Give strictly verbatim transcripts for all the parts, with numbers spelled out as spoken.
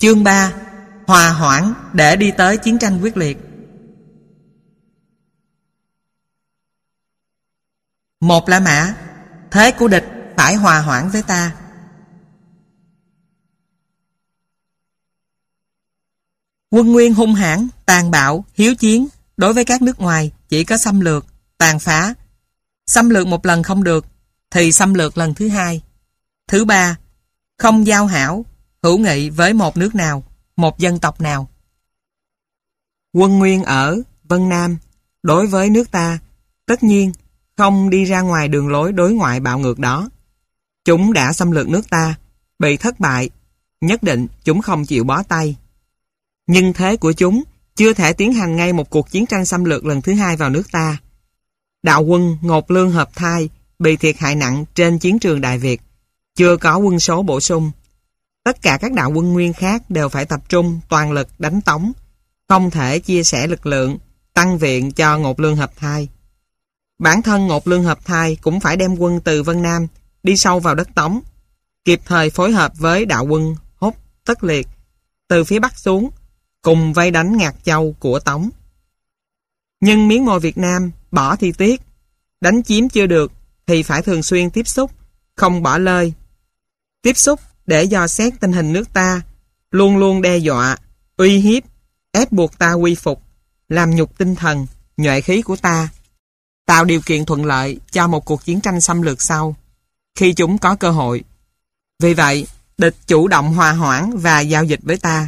Chương ba. Hòa hoãn để đi tới chiến tranh quyết liệt. Một La Mã. Thế của địch phải hòa hoãn với ta. Quân Nguyên hung hãn, tàn bạo, hiếu chiến. Đối với các nước ngoài chỉ có xâm lược, tàn phá. Xâm lược một lần không được thì xâm lược lần thứ hai. Thứ ba, không giao hảo, hữu nghị với một nước nào, một dân tộc nào. Quân Nguyên ở Vân Nam đối với nước ta tất nhiên không đi ra ngoài đường lối đối ngoại bạo ngược đó. Chúng đã xâm lược nước ta, bị thất bại, nhất định chúng không chịu bó tay. Nhưng thế của chúng chưa thể tiến hành ngay một cuộc chiến tranh xâm lược lần thứ hai vào nước ta. Đạo quân Ngột Lương Hợp Thai bị thiệt hại nặng trên chiến trường Đại Việt, chưa có quân số bổ sung. Tất cả các đạo quân Nguyên khác đều phải tập trung toàn lực đánh Tống, không thể chia sẻ lực lượng, tăng viện cho Ngột Lương Hợp Thai. Bản thân Ngột Lương Hợp Thai cũng phải đem quân từ Vân Nam đi sâu vào đất Tống, kịp thời phối hợp với đạo quân Hốt Tất Liệt từ phía Bắc xuống, cùng vây đánh Ngạc Châu của Tống. Nhưng miếng mồi Việt Nam bỏ thì tiếc, đánh chiếm chưa được thì phải thường xuyên tiếp xúc, không bỏ lơi. Tiếp xúc để dò xét tình hình nước ta, luôn luôn đe dọa, uy hiếp, ép buộc ta quy phục, làm nhục tinh thần, nhuệ khí của ta, tạo điều kiện thuận lợi cho một cuộc chiến tranh xâm lược sau, khi chúng có cơ hội. Vì vậy, địch chủ động hòa hoãn và giao dịch với ta.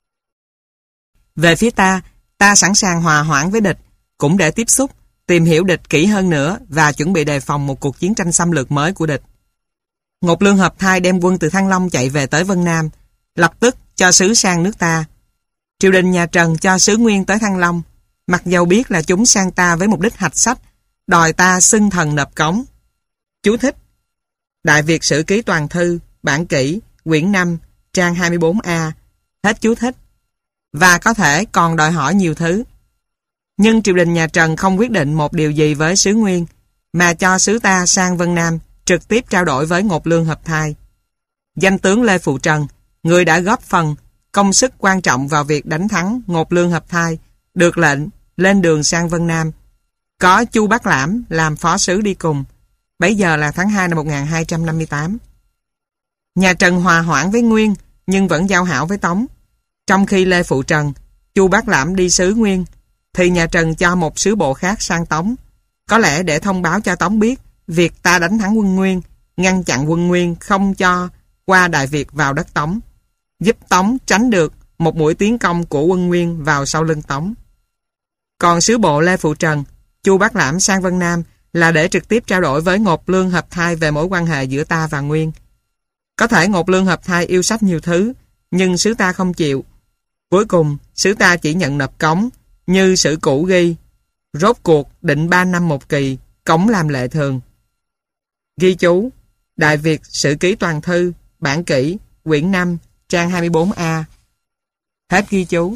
Về phía ta, ta sẵn sàng hòa hoãn với địch, cũng để tiếp xúc, tìm hiểu địch kỹ hơn nữa và chuẩn bị đề phòng một cuộc chiến tranh xâm lược mới của địch. Ngột Lương Hợp Thai đem quân từ Thăng Long chạy về tới Vân Nam, lập tức cho sứ sang nước ta. Triều đình nhà Trần cho sứ Nguyên tới Thăng Long, mặc dầu biết là chúng sang ta với mục đích hạch sách, đòi ta xưng thần nộp cống. Chú thích: Đại Việt Sử Ký Toàn Thư, bản kỷ, quyển năm, trang hai mươi bốn A. Hết chú thích. Và có thể còn đòi hỏi nhiều thứ. Nhưng triều đình nhà Trần không quyết định một điều gì với sứ Nguyên, mà cho sứ ta sang Vân Nam trực tiếp trao đổi với Ngột Lương Hợp Thai. Danh tướng Lê Phụ Trần, người đã góp phần công sức quan trọng vào việc đánh thắng Ngột Lương Hợp Thai, được lệnh lên đường sang Vân Nam. Có Chu Bác Lãm làm phó sứ đi cùng. Bấy giờ là tháng hai năm một nghìn hai trăm năm mươi tám. Nhà Trần hòa hoãn với Nguyên, nhưng vẫn giao hảo với Tống. Trong khi Lê Phụ Trần, Chu Bác Lãm đi sứ Nguyên, thì nhà Trần cho một sứ bộ khác sang Tống, có lẽ để thông báo cho Tống biết việc ta đánh thắng quân Nguyên, ngăn chặn quân Nguyên không cho qua Đại Việt vào đất Tống, giúp Tống tránh được một mũi tiến công của quân Nguyên vào sau lưng Tống. Còn sứ bộ Lê Phụ Trần, Chu Bác Lãm sang Vân Nam là để trực tiếp trao đổi với Ngột Lương Hợp Thai về mối quan hệ giữa ta và Nguyên. Có thể Ngột Lương Hợp Thai yêu sách nhiều thứ, nhưng sứ ta không chịu. Cuối cùng, sứ ta chỉ nhận nộp cống, như sử cũ ghi, rốt cuộc định ba năm một kỳ, cống làm lệ thường. Ghi chú: Đại Việt Sử Ký Toàn Thư, bản kỷ, quyển năm, trang hai mươi bốn A. Hết ghi chú.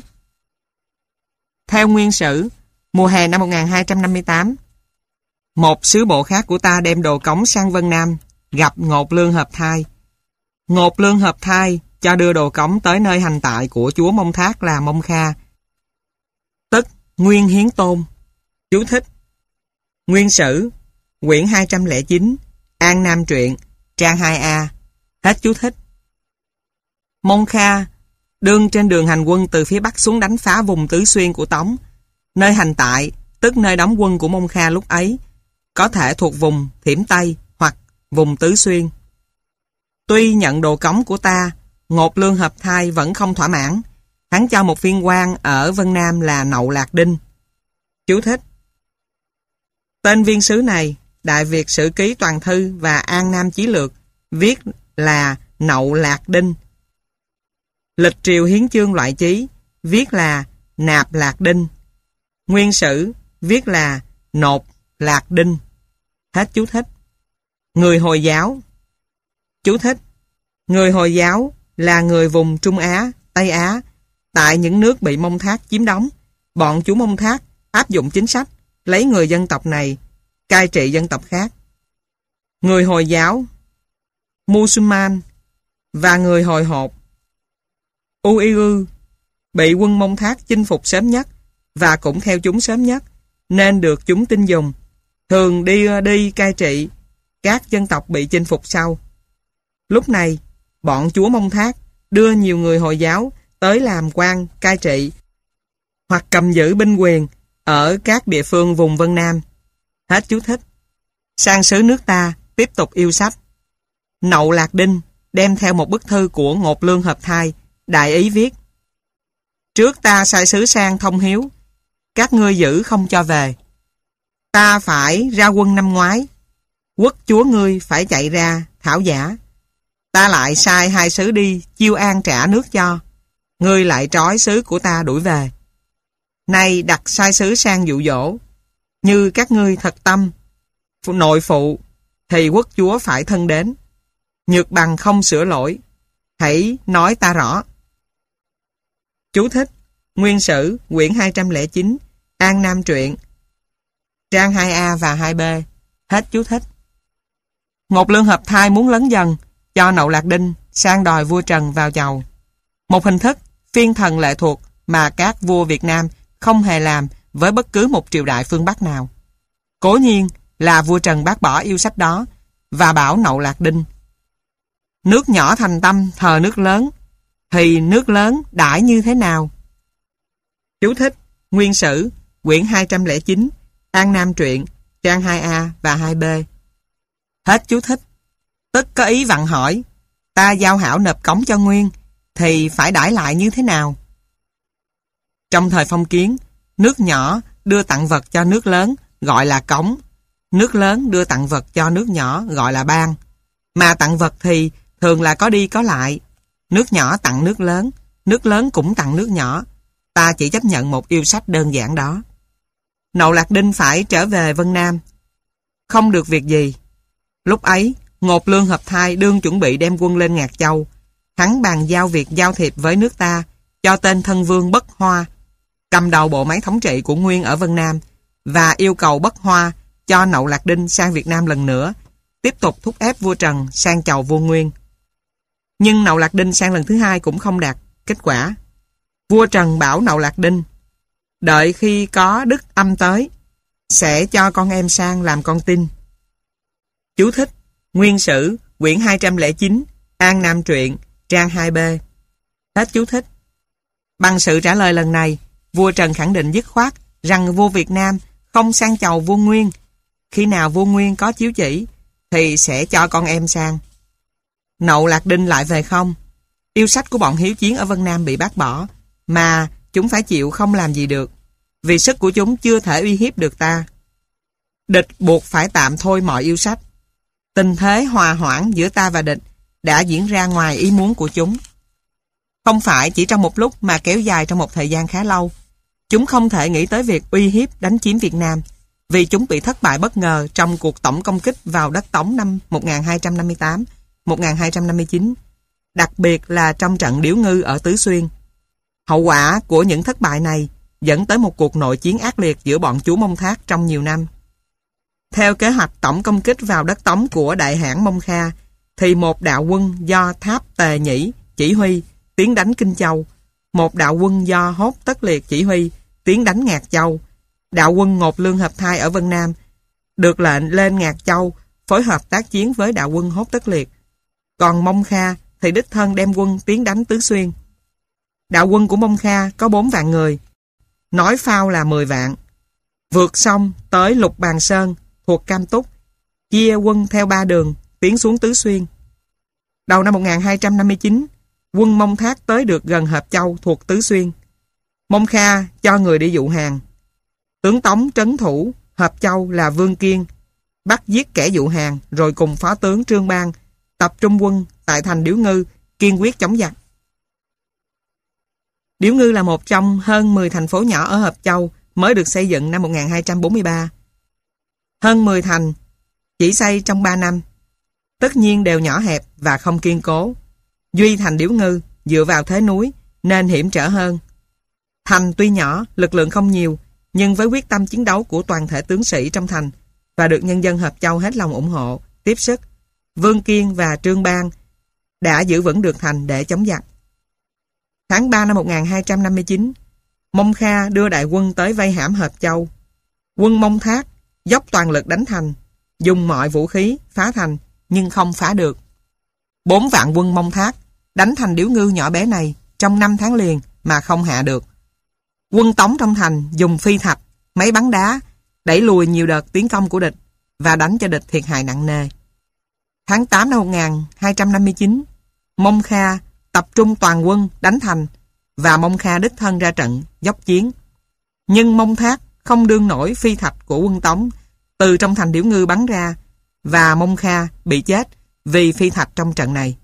Theo Nguyên Sử, mùa hè năm một nghìn hai trăm năm mươi tám, một sứ bộ khác của ta đem đồ cống sang Vân Nam, gặp Ngột Lương Hợp Thai. Ngột Lương Hợp Thai cho đưa đồ cống tới nơi hành tại của chúa Mông Thác là Mông Kha, tức Nguyên Hiến Tôn. Chú thích: Nguyên Sử, quyển hai trăm lẻ chín, An Nam Truyện, trang hai A. Hết chú thích. Mông Kha đương trên đường hành quân từ phía Bắc xuống đánh phá vùng Tứ Xuyên của Tống. Nơi hành tại, tức nơi đóng quân của Mông Kha lúc ấy, có thể thuộc vùng Thiểm Tây hoặc vùng Tứ Xuyên. Tuy nhận đồ cống của ta, Ngột Lương Hợp Thai vẫn không thỏa mãn. Hắn cho một viên quan ở Vân Nam là Nậu Lạc Đinh. Chú thích: Tên viên sứ này, Đại Việt Sử Ký Toàn Thư và An Nam Chí Lược viết là Nậu Lạc Đinh. Lịch Triều Hiến Chương Loại Chí viết là Nạp Lạc Đinh. Nguyên Sử viết là Nộp Lạc Đinh. Hết chú thích. Người Hồi giáo. Chú thích: Người Hồi giáo là người vùng Trung Á, Tây Á. Tại những nước bị Mông Thác chiếm đóng, bọn chú Mông Thác áp dụng chính sách lấy người dân tộc này cai trị dân tộc khác. Người Hồi giáo, Musulman và người Hồi hột. U Y Ư bị quân Mông Thác chinh phục sớm nhất và cũng theo chúng sớm nhất, nên được chúng tin dùng, thường đi đi cai trị các dân tộc bị chinh phục sau. Lúc này, bọn chúa Mông Thác đưa nhiều người Hồi giáo tới làm quan cai trị hoặc cầm giữ binh quyền ở các địa phương vùng Vân Nam. Hết chú thích. Sang xứ nước ta tiếp tục yêu sách. Nậu Lạc Đinh đem theo một bức thư của Ngột Lương Hợp Thai, đại ý viết: Trước ta sai sứ sang thông hiếu, các ngươi giữ không cho về. Ta phải ra quân năm ngoái, quốc chúa ngươi phải chạy ra thảo giả. Ta lại sai hai sứ đi chiêu an trả nước cho, ngươi lại trói sứ của ta đuổi về. Nay đặt sai sứ sang dụ dỗ, như các ngươi thật tâm nội phụ thì quốc chúa phải thân đến. Nhược bằng không sửa lỗi, hãy nói ta rõ. Chú thích: Nguyên Sử quyển hai trăm lẻ chín, An Nam truyện, trang hai A và hai B. Hết chú thích. Ngột Lương Hợp Thai muốn lớn dần, cho Nậu Lạc Đinh sang đòi vua Trần vào chầu. Một hình thức phiên thần lệ thuộc mà các vua Việt Nam không hề làm với bất cứ một triều đại phương Bắc nào. Cố nhiên là vua Trần bác bỏ yêu sách đó và bảo Nậu Lạc Đinh: Nước nhỏ thành tâm thờ nước lớn, thì nước lớn đãi như thế nào? Chú thích: Nguyên Sử quyển hai trăm lẻ chín, An Nam truyện, trang hai A và hai B. Hết chú thích. Tức có ý vặn hỏi: ta giao hảo nộp cống cho Nguyên, thì phải đãi lại như thế nào? Trong thời phong kiến, nước nhỏ đưa tặng vật cho nước lớn gọi là cống, nước lớn đưa tặng vật cho nước nhỏ gọi là ban. Mà tặng vật thì thường là có đi có lại. Nước nhỏ tặng nước lớn, nước lớn cũng tặng nước nhỏ. Ta chỉ chấp nhận một yêu sách đơn giản đó. Nậu Lạc Đinh phải trở về Vân Nam, không được việc gì. Lúc ấy, Ngột Lương Hợp Thai đương chuẩn bị đem quân lên Ngạc Châu. Hắn bàn giao việc giao thiệp với nước ta cho tên thân vương Bất Hoa, cầm đầu bộ máy thống trị của Nguyên ở Vân Nam, và yêu cầu Bất Hoa cho Nậu Lạc Đinh sang Việt Nam lần nữa, tiếp tục thúc ép vua Trần sang chầu vua Nguyên. Nhưng Nậu Lạc Đinh sang lần thứ hai cũng không đạt kết quả. Vua Trần bảo Nậu Lạc Đinh: đợi khi có đức âm tới, sẽ cho con em sang làm con tin. Chú thích: Nguyên Sử quyển hai trăm lẻ chín, An Nam truyện, trang hai B. Hết chú thích. Bằng sự trả lời lần này, vua Trần khẳng định dứt khoát rằng vua Việt Nam không sang chầu vua Nguyên. Khi nào vua Nguyên có chiếu chỉ thì sẽ cho con em sang. Nậu Lạc Đinh lại về không. Yêu sách của bọn hiếu chiến ở Vân Nam bị bác bỏ, mà chúng phải chịu không làm gì được, vì sức của chúng chưa thể uy hiếp được ta. Địch buộc phải tạm thôi mọi yêu sách. Tình thế hòa hoãn giữa ta và địch đã diễn ra ngoài ý muốn của chúng. Không phải chỉ trong một lúc mà kéo dài trong một thời gian khá lâu. Chúng không thể nghĩ tới việc uy hiếp đánh chiếm Việt Nam, vì chúng bị thất bại bất ngờ trong cuộc tổng công kích vào đất Tống năm một nghìn hai trăm năm mươi tám đến một nghìn hai trăm năm mươi chín, đặc biệt là trong trận Điếu Ngư ở Tứ Xuyên. Hậu quả của những thất bại này dẫn tới một cuộc nội chiến ác liệt giữa bọn chúa Mông Thác trong nhiều năm. Theo kế hoạch tổng công kích vào đất Tống của đại hãn Mông Kha, thì một đạo quân do Tháp Tề Nhĩ chỉ huy tiến đánh Kinh Châu, một đạo quân do Hốt Tất Liệt chỉ huy tiến đánh Ngạc Châu. Đạo quân Ngột Lương Hợp Thai ở Vân Nam được lệnh lên Ngạc Châu phối hợp tác chiến với đạo quân Hốt Tất Liệt. Còn Mông Kha thì đích thân đem quân tiến đánh Tứ Xuyên. Đạo quân của Mông Kha có bốn vạn người, nói phao là mười vạn. Vượt sông tới Lục Bàn Sơn thuộc Cam Túc, chia quân theo ba đường tiến xuống Tứ Xuyên. Đầu năm một nghìn hai trăm năm mươi chín, quân Mông Thác tới được gần Hợp Châu thuộc Tứ Xuyên. Mông Kha cho người đi dụ hàng. Tướng Tống trấn thủ Hợp Châu là Vương Kiên bắt giết kẻ dụ hàng, rồi cùng phó tướng Trương Bang tập trung quân tại thành Điếu Ngư, kiên quyết chống giặc. Điếu Ngư là một trong hơn mười thành phố nhỏ ở Hợp Châu mới được xây dựng năm một nghìn hai trăm bốn mươi ba. Hơn mười thành chỉ xây trong ba năm, tất nhiên đều nhỏ hẹp và không kiên cố. Duy thành Điếu Ngư dựa vào thế núi nên hiểm trở hơn. Thành tuy nhỏ, lực lượng không nhiều, nhưng với quyết tâm chiến đấu của toàn thể tướng sĩ trong thành và được nhân dân Hợp Châu hết lòng ủng hộ, tiếp sức, Vương Kiên và Trương Bang đã giữ vững được thành để chống giặc. Tháng ba năm một nghìn hai trăm năm mươi chín, Mông Kha đưa đại quân tới vây hãm Hợp Châu. Quân Mông Thác dốc toàn lực đánh thành, dùng mọi vũ khí phá thành nhưng không phá được. Bốn vạn quân Mông Thác đánh thành điếu ngư nhỏ bé này trong năm tháng liền mà không hạ được. Quân Tống trong thành dùng phi thạch, máy bắn đá đẩy lùi nhiều đợt tiến công của địch và đánh cho địch thiệt hại nặng nề. Tháng tám năm một nghìn hai trăm năm mươi chín, Mông Kha tập trung toàn quân đánh thành và Mông Kha đích thân ra trận dốc chiến. Nhưng Mông Thác không đương nổi phi thạch của quân Tống từ trong thành điếu ngư bắn ra và Mông Kha bị chết vì phi thạch trong trận này.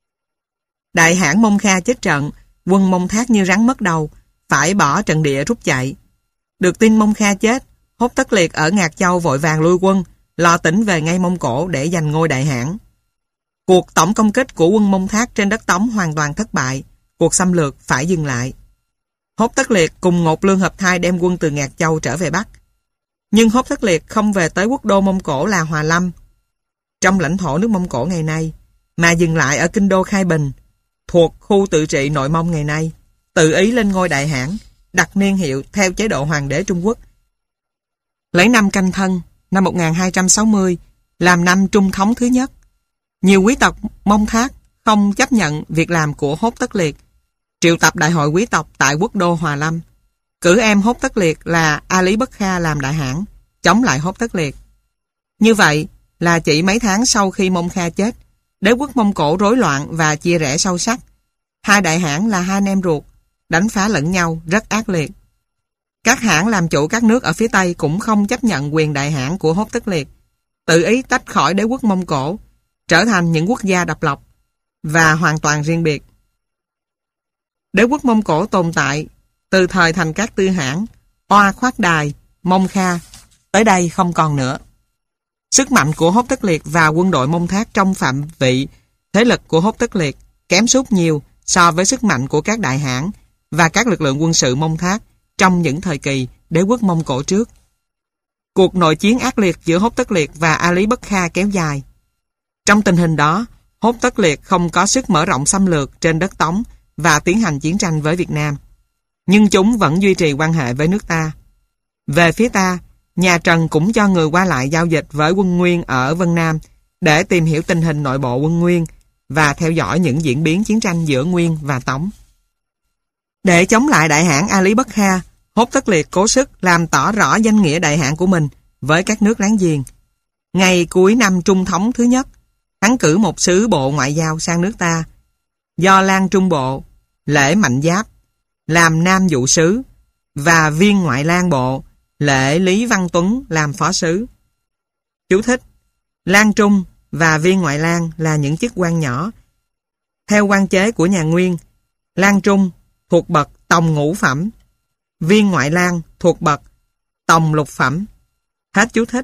Đại hãn Mông Kha chết trận, quân Mông Thác như rắn mất đầu, phải bỏ trận địa rút chạy. Được tin Mông Kha chết, Hốt Tất Liệt ở Ngạc Châu vội vàng lui quân, lo tỉnh về ngay Mông Cổ để giành ngôi đại hãn. Cuộc tổng công kích của quân Mông Thác trên đất Tống hoàn toàn thất bại, cuộc xâm lược phải dừng lại. Hốt Tất Liệt cùng Ngột Lương Hợp Thai đem quân từ Ngạc Châu trở về Bắc. Nhưng Hốt Tất Liệt không về tới quốc đô Mông Cổ là Hòa Lâm, trong lãnh thổ nước Mông Cổ ngày nay, mà dừng lại ở kinh đô Khai Bình, thuộc khu tự trị Nội Mông ngày nay, tự ý lên ngôi đại hãn, đặt niên hiệu theo chế độ hoàng đế Trung Quốc. Lấy năm Canh Thân, năm một nghìn hai trăm sáu mươi, làm năm trung thống thứ nhất. Nhiều quý tộc Mông Thác không chấp nhận việc làm của Hốt Tất Liệt, triệu tập đại hội quý tộc tại quốc đô Hòa Lâm, cử em Hốt Tất Liệt là A Lý Bất Kha làm đại hãn, chống lại Hốt Tất Liệt. Như vậy là chỉ mấy tháng sau khi Mông Kha chết, đế quốc Mông Cổ rối loạn và chia rẽ sâu sắc. Hai đại hãn là hai anh em ruột, đánh phá lẫn nhau rất ác liệt. Các hãn làm chủ các nước ở phía Tây cũng không chấp nhận quyền đại hãn của Hốt Tất Liệt, tự ý tách khỏi đế quốc Mông Cổ, trở thành những quốc gia độc lập và hoàn toàn riêng biệt. Đế quốc Mông Cổ tồn tại từ thời Thành Các Tư Hãn, Oa Khoát Đài, Mông Kha, tới đây không còn nữa. Sức mạnh của Hốt Tất Liệt và quân đội Mông Thác trong phạm vị thế lực của Hốt Tất Liệt kém sút nhiều so với sức mạnh của các đại hãn và các lực lượng quân sự Mông Thác trong những thời kỳ đế quốc Mông Cổ trước. Cuộc nội chiến ác liệt giữa Hốt Tất Liệt và A Lý Bất Kha kéo dài. Trong tình hình đó, Hốt Tất Liệt không có sức mở rộng xâm lược trên đất Tống và tiến hành chiến tranh với Việt Nam. Nhưng chúng vẫn duy trì quan hệ với nước ta. Về phía ta, nhà Trần cũng cho người qua lại giao dịch với quân Nguyên ở Vân Nam để tìm hiểu tình hình nội bộ quân Nguyên và theo dõi những diễn biến chiến tranh giữa Nguyên và Tống. Để chống lại đại hãn A Lý Bất Kha, Hốt Tất Liệt cố sức làm tỏ rõ danh nghĩa đại hãn của mình với các nước láng giềng. Ngày cuối năm Trung thống thứ nhất, hắn cử một sứ bộ ngoại giao sang nước ta, do Lan Trung Bộ, Lễ Mạnh Giáp làm nam dụ sứ và viên ngoại lang bộ, Lễ Lý Văn Tuấn làm phó sứ. Chú thích: Lan Trung và viên ngoại lang là những chức quan nhỏ. Theo quan chế của nhà Nguyên, Lan Trung thuộc bậc tòng ngũ phẩm, viên ngoại lang thuộc bậc tòng lục phẩm. Hết chú thích.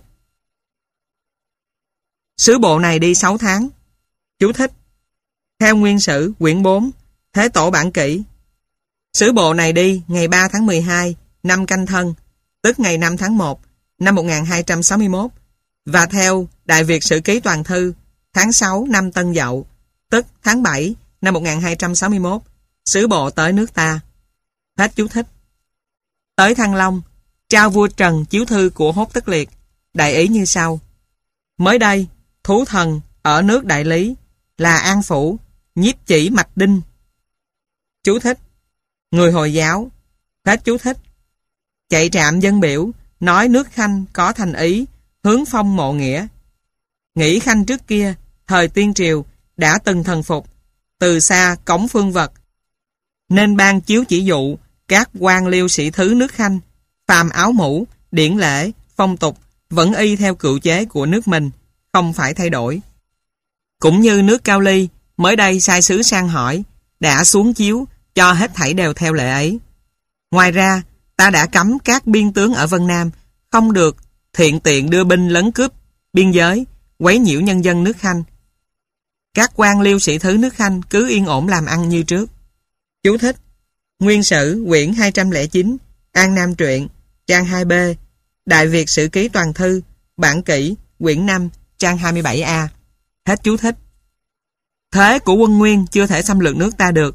Sứ bộ này đi sáu tháng. Chú thích: Theo Nguyên Sử quyển bốn, Thế Tổ Bản Kỷ, sứ bộ này đi ngày ba tháng mười hai năm Canh Thân, tức ngày năm tháng một năm một nghìn hai trăm sáu mươi mốt, và theo Đại Việt Sử Ký Toàn Thư tháng sáu năm Tân Dậu, tức tháng bảy năm một nghìn hai trăm sáu mươi mốt, sứ bộ tới nước ta. Hết chú thích. Tới Thăng Long, trao vua Trần chiếu thư của Hốt Tất Liệt, đại ý như sau: Mới đây, thú thần ở nước Đại Lý là An Phủ, Nhiếp Chỉ Mạch Đinh. Chú thích: Người Hồi giáo. Hết chú thích. Chạy trạm dân biểu, nói nước Khanh có thành ý, hướng phong mộ nghĩa. Nghĩ Khanh trước kia, thời tiên triều, đã từng thần phục, từ xa cống phương vật, nên ban chiếu chỉ dụ các quan liêu sĩ thứ nước Khanh, phàm áo mũ, điển lễ, phong tục, vẫn y theo cựu chế của nước mình, không phải thay đổi. Cũng như nước Cao Ly, mới đây sai sứ sang hỏi, đã xuống chiếu, cho hết thảy đều theo lệ ấy. Ngoài ra, ta đã cấm các biên tướng ở Vân Nam không được thiện tiện đưa binh lấn cướp biên giới, quấy nhiễu nhân dân nước Khanh. Các quan liêu sĩ thứ nước Khanh cứ yên ổn làm ăn như trước. Chú thích: Nguyên Sử quyển hai trăm lẻ chín, An Nam Truyện, trang hai B, Đại Việt Sử Ký Toàn Thư, Bản Kỷ, quyển năm, trang hai mươi bảy A. Hết chú thích. Thế của quân Nguyên chưa thể xâm lược nước ta được,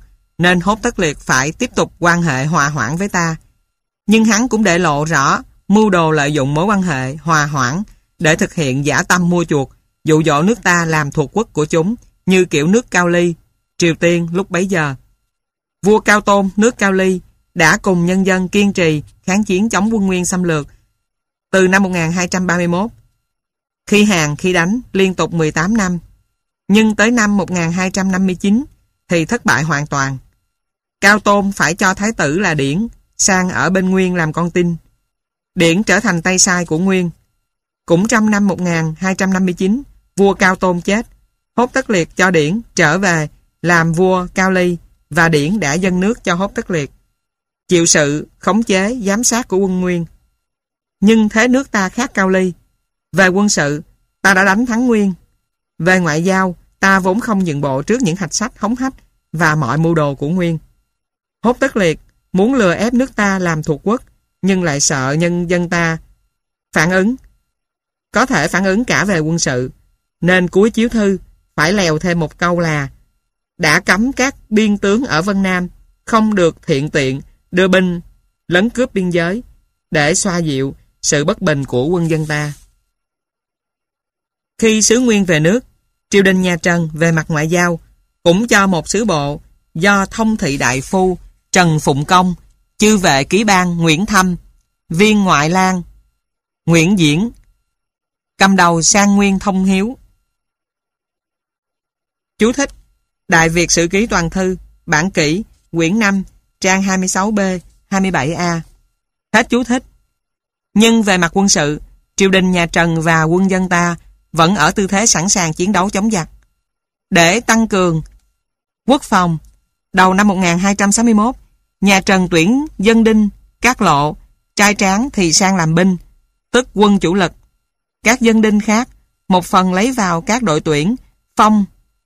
nên Hốt Tất Liệt phải tiếp tục quan hệ hòa hoãn với ta. Nhưng hắn cũng để lộ rõ mưu đồ lợi dụng mối quan hệ hòa hoãn để thực hiện dã tâm mua chuộc, dụ dỗ nước ta làm thuộc quốc của chúng, như kiểu nước Cao Ly, Triều Tiên lúc bấy giờ. Vua Cao Tôn nước Cao Ly đã cùng nhân dân kiên trì kháng chiến chống quân Nguyên xâm lược từ năm một nghìn hai trăm ba mươi mốt, khi hàng khi đánh liên tục mười tám năm, nhưng tới năm một nghìn hai trăm năm mươi chín thì thất bại hoàn toàn. Cao Tôn phải cho thái tử là Điển sang ở bên Nguyên làm con tin. Điển trở thành tay sai của Nguyên. Cũng trong năm một nghìn hai trăm năm mươi chín, vua Cao Tôn chết. Hốt Tất Liệt cho Điển trở về làm vua Cao Ly, và Điển đã dâng nước cho Hốt Tất Liệt, chịu sự khống chế giám sát của quân Nguyên. Nhưng thế nước ta khác Cao Ly. Về quân sự, ta đã đánh thắng Nguyên. Về ngoại giao, ta vốn không nhượng bộ trước những hạch sách hống hách và mọi mưu đồ của Nguyên. Hốt Tất Liệt muốn lừa ép nước ta làm thuộc quốc, nhưng lại sợ nhân dân ta phản ứng, có thể phản ứng cả về quân sự, nên cuối chiếu thư phải lèo thêm một câu là đã cấm các biên tướng ở Vân Nam không được thiện tiện đưa binh lấn cướp biên giới, để xoa dịu sự bất bình của quân dân ta. Khi sứ Nguyên về nước, triều đình nhà Trần về mặt ngoại giao cũng cho một sứ bộ do thông thị đại phu Trần Phụng Công, chư vệ ký ban Nguyễn Thâm, viên ngoại lang Nguyễn Diễn cầm đầu sang Nguyên thông hiếu. Chú thích: Đại Việt Sử Ký Toàn Thư, bản kỷ, quyển năm, trang hai mươi sáu B, hai mươi bảy A. Hết chú thích. Nhưng về mặt quân sự, triều đình nhà Trần và quân dân ta vẫn ở tư thế sẵn sàng chiến đấu chống giặc. Để tăng cường quốc phòng, đầu năm một nghìn hai trăm sáu mươi mốt, nhà Trần tuyển dân đinh, các lộ, trai tráng thì sang làm binh, tức quân chủ lực. Các dân đinh khác, một phần lấy vào các đội tuyển, phong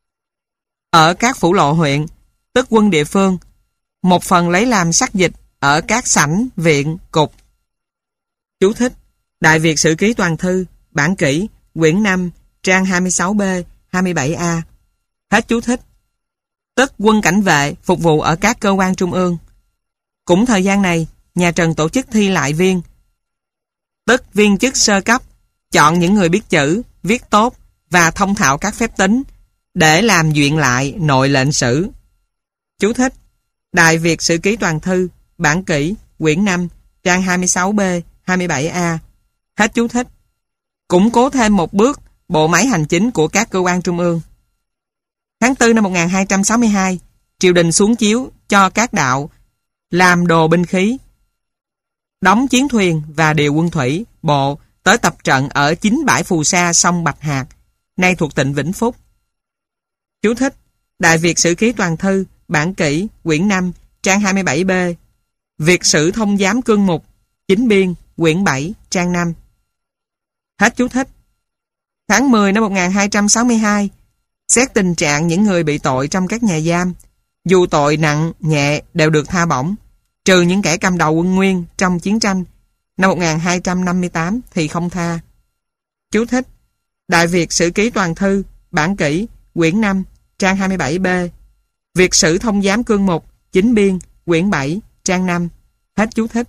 ở các phủ lộ huyện, tức quân địa phương, một phần lấy làm sắc dịch ở các sảnh, viện, cục. Chú thích: Đại Việt Sử Ký Toàn Thư, bản kỷ, quyển năm, trang hai mươi sáu B, hai mươi bảy A. Hết chú thích. Tức quân cảnh vệ phục vụ ở các cơ quan trung ương. Cũng thời gian này, nhà Trần tổ chức thi lại viên, tức viên chức sơ cấp, chọn những người biết chữ, viết tốt và thông thạo các phép tính để làm duyện lại nội lệnh sử. Chú thích: Đại Việt Sử Ký Toàn Thư, bản kỷ, quyển năm, trang hai mươi sáu B, hai mươi bảy A. Hết chú thích. Củng cố thêm một bước bộ máy hành chính của các cơ quan trung ương. Tháng tư năm một nghìn hai trăm sáu mươi hai, triều đình xuống chiếu cho các đạo làm đồ binh khí, đóng chiến thuyền và điều quân thủy, bộ tới tập trận ở chính bãi phù sa sông Bạch Hạc, nay thuộc tỉnh Vĩnh Phúc. Chú thích: Đại Việt Sử Ký Toàn Thư, bản kỷ, quyển năm, trang hai mươi bảy B. Việt Sử Thông Giám Cương Mục, Chính Biên, quyển bảy, trang năm. Hết chú thích. Tháng mười năm một nghìn hai trăm sáu mươi hai, xét tình trạng những người bị tội trong các nhà giam, dù tội nặng, nhẹ đều được tha bổng, trừ những kẻ cầm đầu quân Nguyên trong chiến tranh. Năm một nghìn hai trăm năm mươi tám thì không tha. Chú thích: Đại Việt Sử Ký Toàn Thư, bản kỷ, quyển năm, trang hai mươi bảy B. Việt Sử Thông Giám Cương Mục, Chính Biên, quyển bảy, trang năm. Hết chú thích.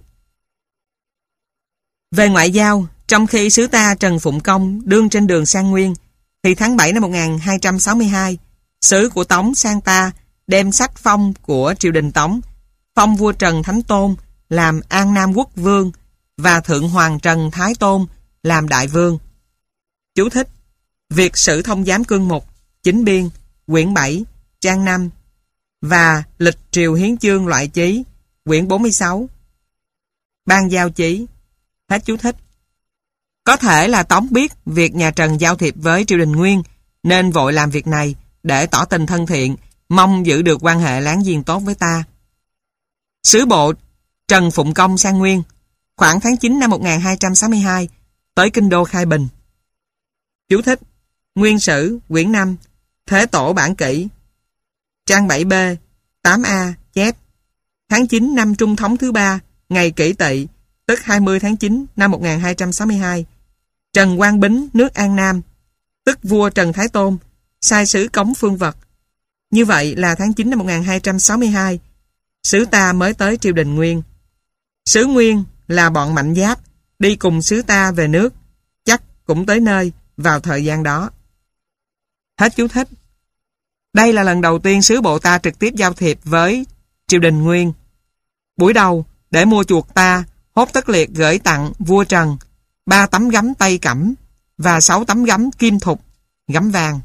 Về ngoại giao, trong khi sứ ta Trần Phụng Công đương trên đường sang Nguyên, thì tháng bảy năm một nghìn hai trăm sáu mươi hai, sứ của Tống sang ta đem sách phong của triều đình Tống, phong vua Trần Thánh Tôn làm An Nam Quốc Vương và Thượng Hoàng Trần Thái Tôn làm Đại Vương. Chú thích: Việt Sử Thông Giám Cương Mục, Chính Biên, quyển bảy, trang năm và Lịch Triều Hiến Chương loại chí, quyển bốn mươi sáu, ban giao chí. Hết chú thích. Có thể là Tống biết việc nhà Trần giao thiệp với triều đình Nguyên, nên vội làm việc này để tỏ tình thân thiện, mong giữ được quan hệ láng giềng tốt với ta. Sứ bộ Trần Phụng Công sang Nguyên khoảng tháng chín năm một nghìn hai trăm sáu mươi hai tới kinh đô Khai Bình. Chú thích: Nguyên Sử, quyển năm, Thế Tổ bản kỷ, trang bảy B, tám A, chép: Tháng chín năm Trung Thống thứ ba, ngày Kỷ Tỵ, tức hai mươi tháng chín năm một nghìn hai trăm sáu mươi hai, Trần Quang Bính nước An Nam, tức vua Trần Thái Tôn, sai sứ cống phương vật, Như vậy là tháng chín năm một nghìn hai trăm sáu mươi hai, sứ ta mới tới triều đình Nguyên. Sứ Nguyên là bọn Mạnh Giáp, đi cùng sứ ta về nước, chắc cũng tới nơi vào thời gian đó. Hết chú thích. Đây là lần đầu tiên sứ bộ ta trực tiếp giao thiệp với triều đình Nguyên. Buổi đầu, để mua chuộc ta, Hốt Tất Liệt gửi tặng vua Trần ba tấm gấm tây cẩm và sáu tấm gấm kim thục, gấm vàng.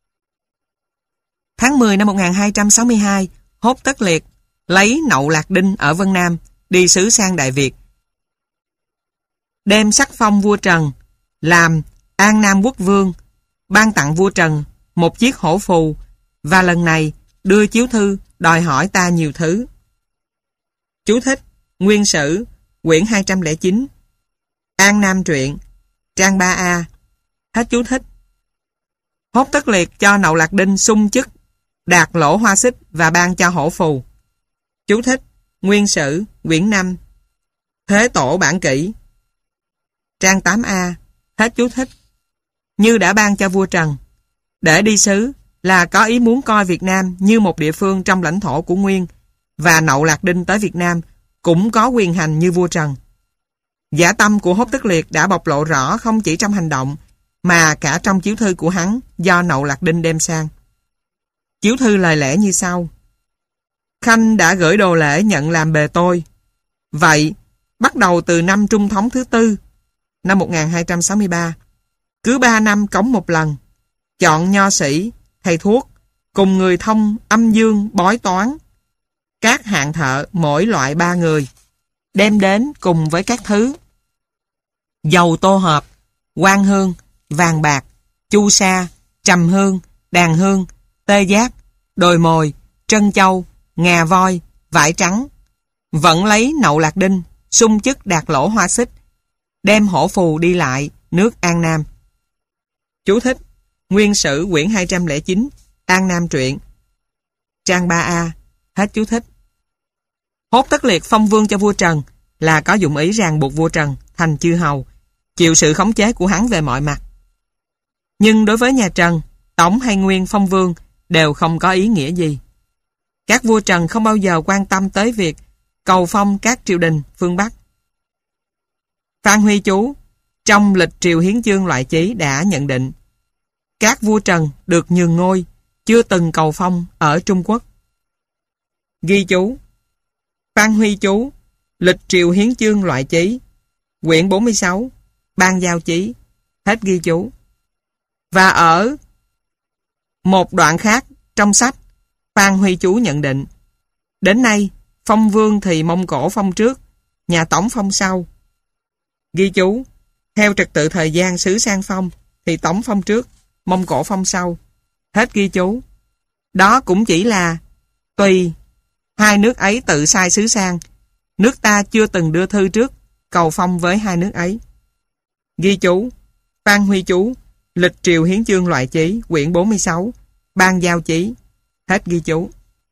Tháng mười năm một nghìn hai trăm sáu mươi hai, Hốt Tất Liệt lấy Nậu Lạc Đinh ở Vân Nam, đi sứ sang Đại Việt. Đem sắc phong vua Trần, làm An Nam Quốc Vương, ban tặng vua Trần một chiếc hổ phù, và lần này đưa chiếu thư đòi hỏi ta nhiều thứ. Chú thích: Nguyên Sử, quyển hai trăm lẻ chín, An Nam truyện, trang ba A. Hết chú thích. Hốt Tất Liệt cho Nậu Lạc Đinh xung chức Đạt Lỗ Hoa Xích và ban cho hổ phù. Chú thích: Nguyên Sử, quyển năm, Thế Tổ Bản Kỷ, trang tám A. Hết chú thích. Như đã ban cho vua Trần, để đi sứ là có ý muốn coi Việt Nam như một địa phương trong lãnh thổ của Nguyên, và Nậu Lạc Đinh tới Việt Nam cũng có quyền hành như vua Trần. Dã tâm của Hốt Tất Liệt đã bộc lộ rõ không chỉ trong hành động, mà cả trong chiếu thư của hắn do Nậu Lạc Đinh đem sang. Chiếu thư lời lẽ như sau: Khanh đã gửi đồ lễ nhận làm bề tôi. Vậy, bắt đầu từ năm Trung Thống thứ tư, năm một nghìn hai trăm sáu mươi ba, cứ ba năm cống một lần, chọn nho sĩ, thầy thuốc, cùng người thông âm dương bói toán, các hạng thợ mỗi loại ba người, đem đến cùng với các thứ dầu tô hộp, quan hương, vàng bạc, chu sa, trầm hương, đàn hương, tê giác, đồi mồi, trân châu, ngà voi, vải trắng. Vẫn lấy Nậu Lạc Đinh xung chức Đạt Lỗ Hoa Xích, đem hổ phù đi lại nước An Nam. Chú thích: Nguyên Sử, quyển hai trăm lẻ chín, An Nam truyện, trang ba A. Hết chú thích. Hốt Tất Liệt phong vương cho vua Trần là có dụng ý ràng buộc vua Trần thành chư hầu, chịu sự khống chế của hắn về mọi mặt. Nhưng đối với nhà Trần, Tống hay Nguyên phong vương đều không có ý nghĩa gì. Các vua Trần không bao giờ quan tâm tới việc cầu phong các triều đình phương Bắc. Phan Huy Chú trong lịch triều hiến chương loại chí đã nhận định các vua Trần được nhường ngôi chưa từng cầu phong ở Trung Quốc. Ghi chú: Phan Huy Chú, lịch triều hiến chương loại chí, quyển bốn mươi sáu, ban giao chí. Hết ghi chú. Và ở một đoạn khác trong sách, Phan Huy Chú nhận định: đến nay, phong vương thì Mông Cổ phong trước, nhà Tống phong sau. Ghi chú: theo trật tự thời gian sứ sang phong thì Tống phong trước, Mông Cổ phong sau. Hết ghi chú. Đó cũng chỉ là tùy hai nước ấy tự sai sứ sang, nước ta chưa từng đưa thư trước cầu phong với hai nước ấy. Ghi chú: Phan Huy Chú, lịch triều hiến chương loại chí, quyển bốn mươi sáu, ban giao chí. Hết ghi chú.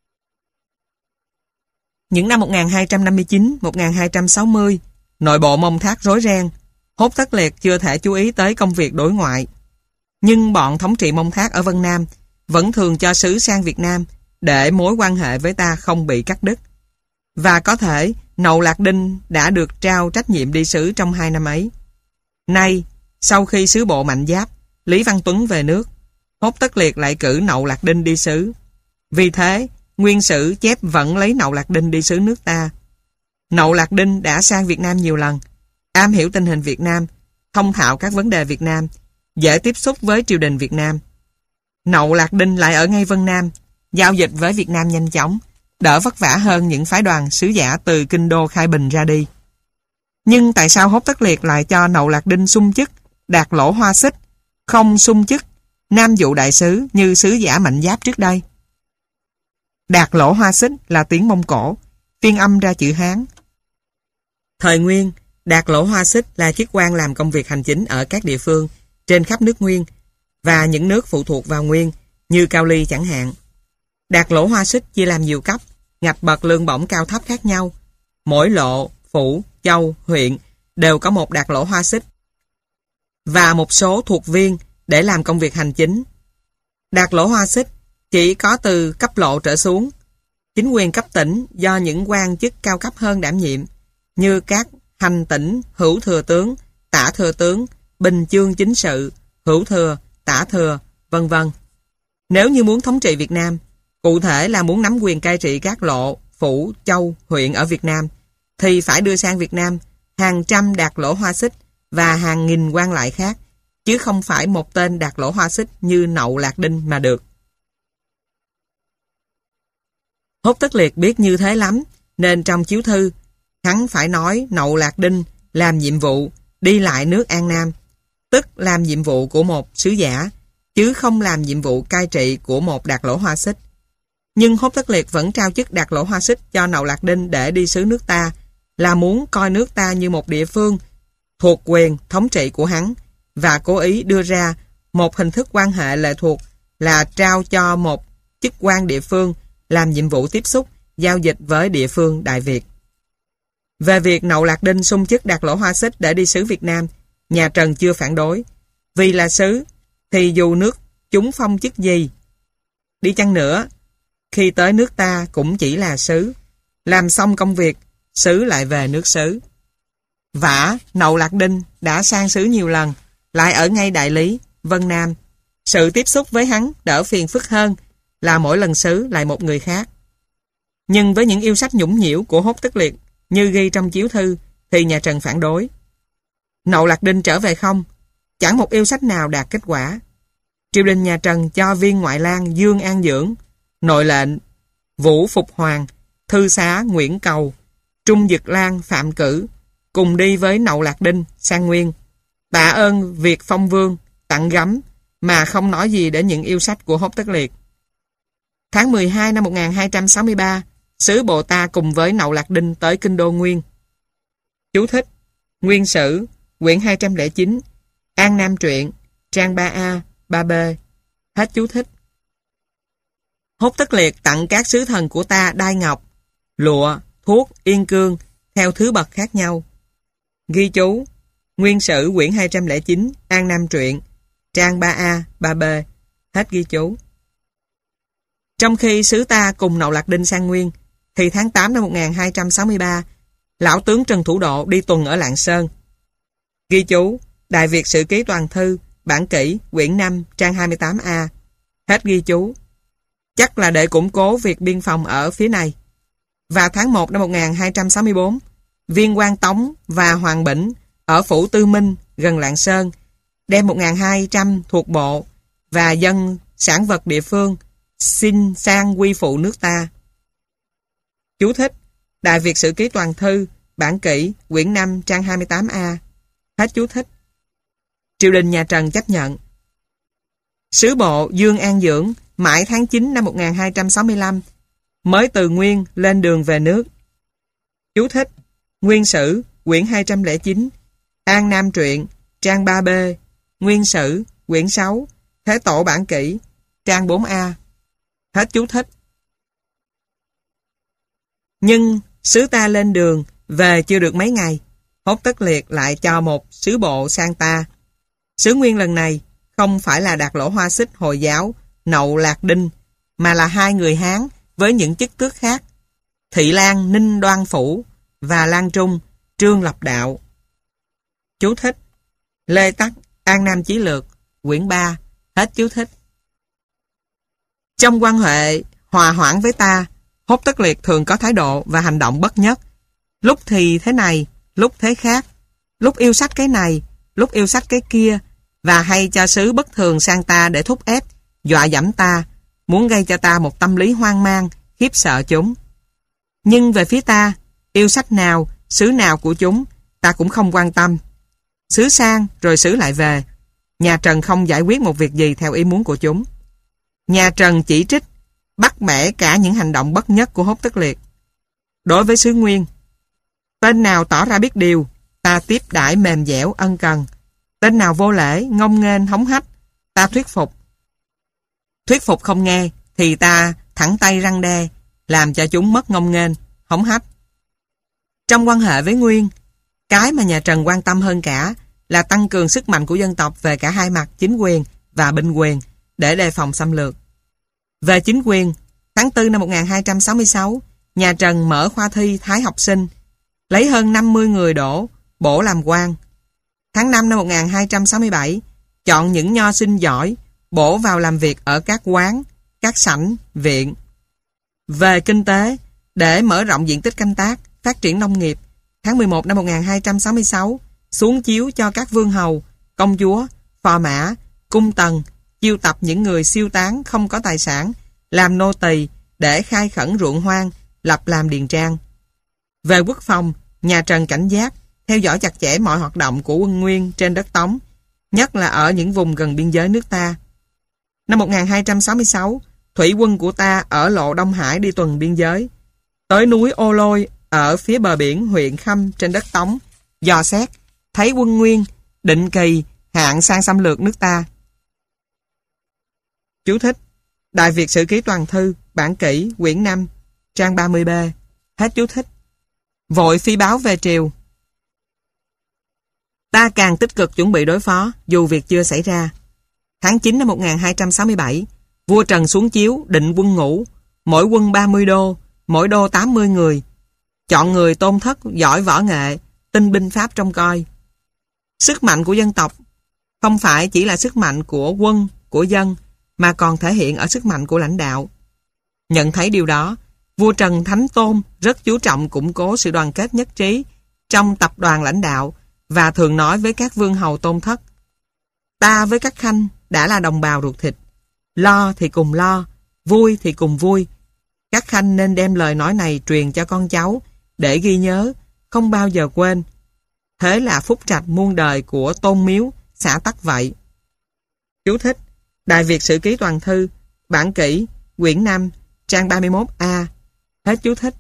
Những năm một nghìn hai trăm năm mươi chín, một nghìn hai trăm sáu mươi, nội bộ Mông Thác rối ren, Hốt Tất Liệt chưa thể chú ý tới công việc đối ngoại. Nhưng bọn thống trị Mông Thác ở Vân Nam vẫn thường cho sứ sang Việt Nam để mối quan hệ với ta không bị cắt đứt. Và có thể Nậu Lạc Đinh đã được trao trách nhiệm đi sứ trong hai năm ấy. Nay, sau khi sứ bộ Mạnh Giáp, Lý Văn Tuấn về nước, Hốt Tất Liệt lại cử Nậu Lạc Đinh đi sứ. Vì thế, Nguyên Sử chép vẫn lấy Nậu Lạc Đinh đi sứ nước ta. Nậu Lạc Đinh đã sang Việt Nam nhiều lần, am hiểu tình hình Việt Nam, thông thạo các vấn đề Việt Nam, dễ tiếp xúc với triều đình Việt Nam. Nậu Lạc Đinh lại ở ngay Vân Nam, giao dịch với Việt Nam nhanh chóng, đỡ vất vả hơn những phái đoàn sứ giả từ Kinh Đô Khai Bình ra đi. Nhưng tại sao Hốt Tất Liệt lại cho Nậu Lạc Đinh xung chức Đạt Lỗ Hoa Xích, không xung chức Nam Dụ Đại Sứ như sứ giả Mạnh Giáp trước đây? Đạt Lỗ Hoa Xích là tiếng Mông Cổ, phiên âm ra chữ Hán. Thời Nguyên, Đạt Lỗ Hoa Xích là chức quan làm công việc hành chính ở các địa phương trên khắp nước Nguyên và những nước phụ thuộc vào Nguyên như Cao Ly chẳng hạn. Đạt Lỗ Hoa Xích chia làm nhiều cấp, ngạch bậc lương bổng cao thấp khác nhau. Mỗi lộ, phủ, châu, huyện đều có một Đạt Lỗ Hoa Xích và một số thuộc viên để làm công việc hành chính. Đạt Lỗ Hoa Xích chỉ có từ cấp lộ trở xuống. Chính quyền cấp tỉnh do những quan chức cao cấp hơn đảm nhiệm, như các hành tỉnh, hữu thừa tướng, tả thừa tướng, bình chương chính sự, hữu thừa, tả thừa, vân vân. Nếu như muốn thống trị Việt Nam, cụ thể là muốn nắm quyền cai trị các lộ, phủ, châu, huyện ở Việt Nam, thì phải đưa sang Việt Nam hàng trăm đạt lỗ hoa xích và hàng nghìn quan lại khác, chứ không phải một tên đạt lỗ hoa xích như Nậu Lạc Đinh mà được. Hốt Tất Liệt biết như thế lắm, nên trong chiếu thư, hắn phải nói Nậu Lạc Đinh làm nhiệm vụ đi lại nước An Nam, tức làm nhiệm vụ của một sứ giả, chứ không làm nhiệm vụ cai trị của một đạt lỗ hoa xích. Nhưng Hốt Tất Liệt vẫn trao chức đạt lỗ hoa xích cho Nậu Lạc Đinh để đi sứ nước ta, là muốn coi nước ta như một địa phương thuộc quyền thống trị của hắn, và cố ý đưa ra một hình thức quan hệ lệ thuộc là trao cho một chức quan địa phương làm nhiệm vụ tiếp xúc, giao dịch với địa phương Đại Việt. Về việc Nậu Lạc Đinh xung chức đạt lỗ hoa xích để đi sứ Việt Nam, nhà Trần chưa phản đối. Vì là sứ, thì dù nước chúng phong chức gì đi chăng nữa, khi tới nước ta cũng chỉ là sứ. Làm xong công việc, sứ lại về nước sứ. Vả, Nậu Lạc Đinh đã sang sứ nhiều lần, lại ở ngay Đại Lý, Vân Nam. Sự tiếp xúc với hắn đỡ phiền phức hơn là mỗi lần sứ lại một người khác. Nhưng với những yêu sách nhũng nhiễu của Hốt Tất Liệt như ghi trong chiếu thư, thì nhà Trần phản đối. Nậu Lạc Đinh trở về không, chẳng một yêu sách nào đạt kết quả. Triều đình nhà Trần cho viên ngoại lang Dương An Dưỡng, nội lệnh Vũ Phục Hoàng, thư xá Nguyễn Cầu, Trung Dực Lan Phạm Cử cùng đi với Nậu Lạc Đinh sang Nguyên, tạ ơn việc phong vương, tặng gấm, mà không nói gì đến những yêu sách của Hốt Tất Liệt. Tháng mười hai năm một nghìn hai trăm sáu mươi ba, sứ bộ ta cùng với Nậu Lạc Đinh tới kinh đô Nguyên. Chú thích: Nguyên Sử, quyển hai trăm lẻ chín, An Nam truyện, trang ba A, ba B. Hết chú thích. Hốt Tất Liệt tặng các sứ thần của ta đai ngọc, lụa, thuốc, yên cương theo thứ bậc khác nhau. Ghi chú: Nguyên Sử quyển hai trăm lẻ chín, An Nam truyện, trang ba A, ba B. Hết ghi chú. Trong khi sứ ta cùng Nậu Lạc Đinh sang Nguyên, thì tháng tám năm một nghìn hai trăm sáu mươi ba, lão tướng Trần Thủ Độ đi tuần ở Lạng Sơn. Ghi chú: Đại Việt Sử Ký Toàn Thư, bản kỷ, quyển năm, trang hai mươi tám A. Hết ghi chú. Chắc là để củng cố việc biên phòng ở phía này. Và tháng một năm một nghìn hai trăm sáu mươi bốn, viên quan Tống và Hoàng Bỉnh ở phủ Tư Minh gần Lạng Sơn đem một nghìn hai trăm thuộc bộ và dân sản vật địa phương xin sang quy phụ nước ta. Chú thích: Đại Việt Sử Ký Toàn Thư, bản kỷ, quyển năm, trang hai mươi tám A. Hết chú thích. Triều đình nhà Trần chấp nhận. Sứ bộ Dương An Dưỡng mãi tháng chín năm một nghìn hai trăm sáu mươi lăm mới từ Nguyên lên đường về nước. Chú thích: Nguyên Sử, quyển hai trăm lẻ chín, An Nam truyện, trang ba B, Nguyên Sử, quyển sáu, Thế Tổ bản kỷ, trang bốn A. Hết chú thích. Nhưng sứ ta lên đường về chưa được mấy ngày, Hốt Tất Liệt lại cho một sứ bộ sang ta. Sứ Nguyên lần này không phải là đạt lỗ hoa xích Hồi giáo Nậu Lạc Đinh, mà là hai người Hán với những chức tước khác: Thị Lang Ninh Đoan Phủ và Lang Trung Trương Lập Đạo. Chú thích: Lê Tắc, An Nam Chí Lược, quyển ba. Hết chú thích. Trong quan hệ hòa hoãn với ta, Hốt Tất Liệt thường có thái độ và hành động bất nhất. Lúc thì thế này, lúc thế khác, lúc yêu sách cái này, lúc yêu sách cái kia, và hay cho sứ bất thường sang ta để thúc ép, dọa dẫm ta, muốn gây cho ta một tâm lý hoang mang, khiếp sợ chúng. Nhưng về phía ta, yêu sách nào, sứ nào của chúng, ta cũng không quan tâm. Sứ sang rồi sứ lại về. Nhà Trần không giải quyết một việc gì theo ý muốn của chúng. Nhà Trần chỉ trích, bắt bẻ cả những hành động bất nhất của Hốt Tất Liệt. Đối với sứ Nguyên, tên nào tỏ ra biết điều, ta tiếp đãi mềm dẻo ân cần. Tên nào vô lễ, ngông nghênh, hống hách, ta thuyết phục. Thuyết phục không nghe, thì ta thẳng tay răn đe, làm cho chúng mất ngông nghênh, hống hách. Trong quan hệ với Nguyên, cái mà nhà Trần quan tâm hơn cả là tăng cường sức mạnh của dân tộc về cả hai mặt chính quyền và binh quyền để đề phòng xâm lược. Về chính quyền, tháng tư năm một nghìn hai trăm sáu mươi sáu, nhà Trần mở khoa thi Thái học sinh, lấy hơn năm mươi người đổ, bổ làm quan. Tháng năm năm một nghìn hai trăm sáu mươi bảy, chọn những nho sinh giỏi, bổ vào làm việc ở các quán, các sảnh, viện. Về kinh tế, để mở rộng diện tích canh tác, phát triển nông nghiệp, tháng mười một năm một nghìn hai trăm sáu mươi sáu, xuống chiếu cho các vương hầu, công chúa, phò mã, cung tần, chiêu tập những người siêu tán không có tài sản, làm nô tỳ để khai khẩn ruộng hoang, lập làm điền trang. Về quốc phòng, nhà Trần cảnh giác, theo dõi chặt chẽ mọi hoạt động của quân Nguyên trên đất Tống, nhất là ở những vùng gần biên giới nước ta. Năm một nghìn hai trăm sáu mươi sáu, thủy quân của ta ở lộ Đông Hải đi tuần biên giới, tới núi Ô Lôi ở phía bờ biển huyện Khâm trên đất Tống, dò xét, thấy quân Nguyên định kỳ hạn sang xâm lược nước ta. Chú thích: Đại Việt Sử Ký Toàn Thư, bản kỷ, quyển năm, trang ba mươi B. Hết chú thích. Vội phi báo về triều. Ta càng tích cực chuẩn bị đối phó, dù việc chưa xảy ra. Tháng chín năm một nghìn hai trăm sáu mươi bảy, vua Trần xuống chiếu định quân ngũ, mỗi quân ba mươi đô, mỗi đô tám mươi người. Chọn người tôn thất, giỏi võ nghệ, tinh binh pháp trông coi. Sức mạnh của dân tộc không phải chỉ là sức mạnh của quân, của dân, mà còn thể hiện ở sức mạnh của lãnh đạo. Nhận thấy điều đó, vua Trần Thánh Tôn rất chú trọng củng cố sự đoàn kết nhất trí trong tập đoàn lãnh đạo và thường nói với các vương hầu tôn thất: ta với các khanh đã là đồng bào ruột thịt, lo thì cùng lo, vui thì cùng vui. Các khanh nên đem lời nói này truyền cho con cháu để ghi nhớ, không bao giờ quên. Thế là phúc trạch muôn đời của Tôn Miếu, xã Tắc vậy. Chú thích: Đại Việt Sử Ký Toàn Thư, bản kỷ, quyển năm, trang ba mươi mốt A. Hết chú thích.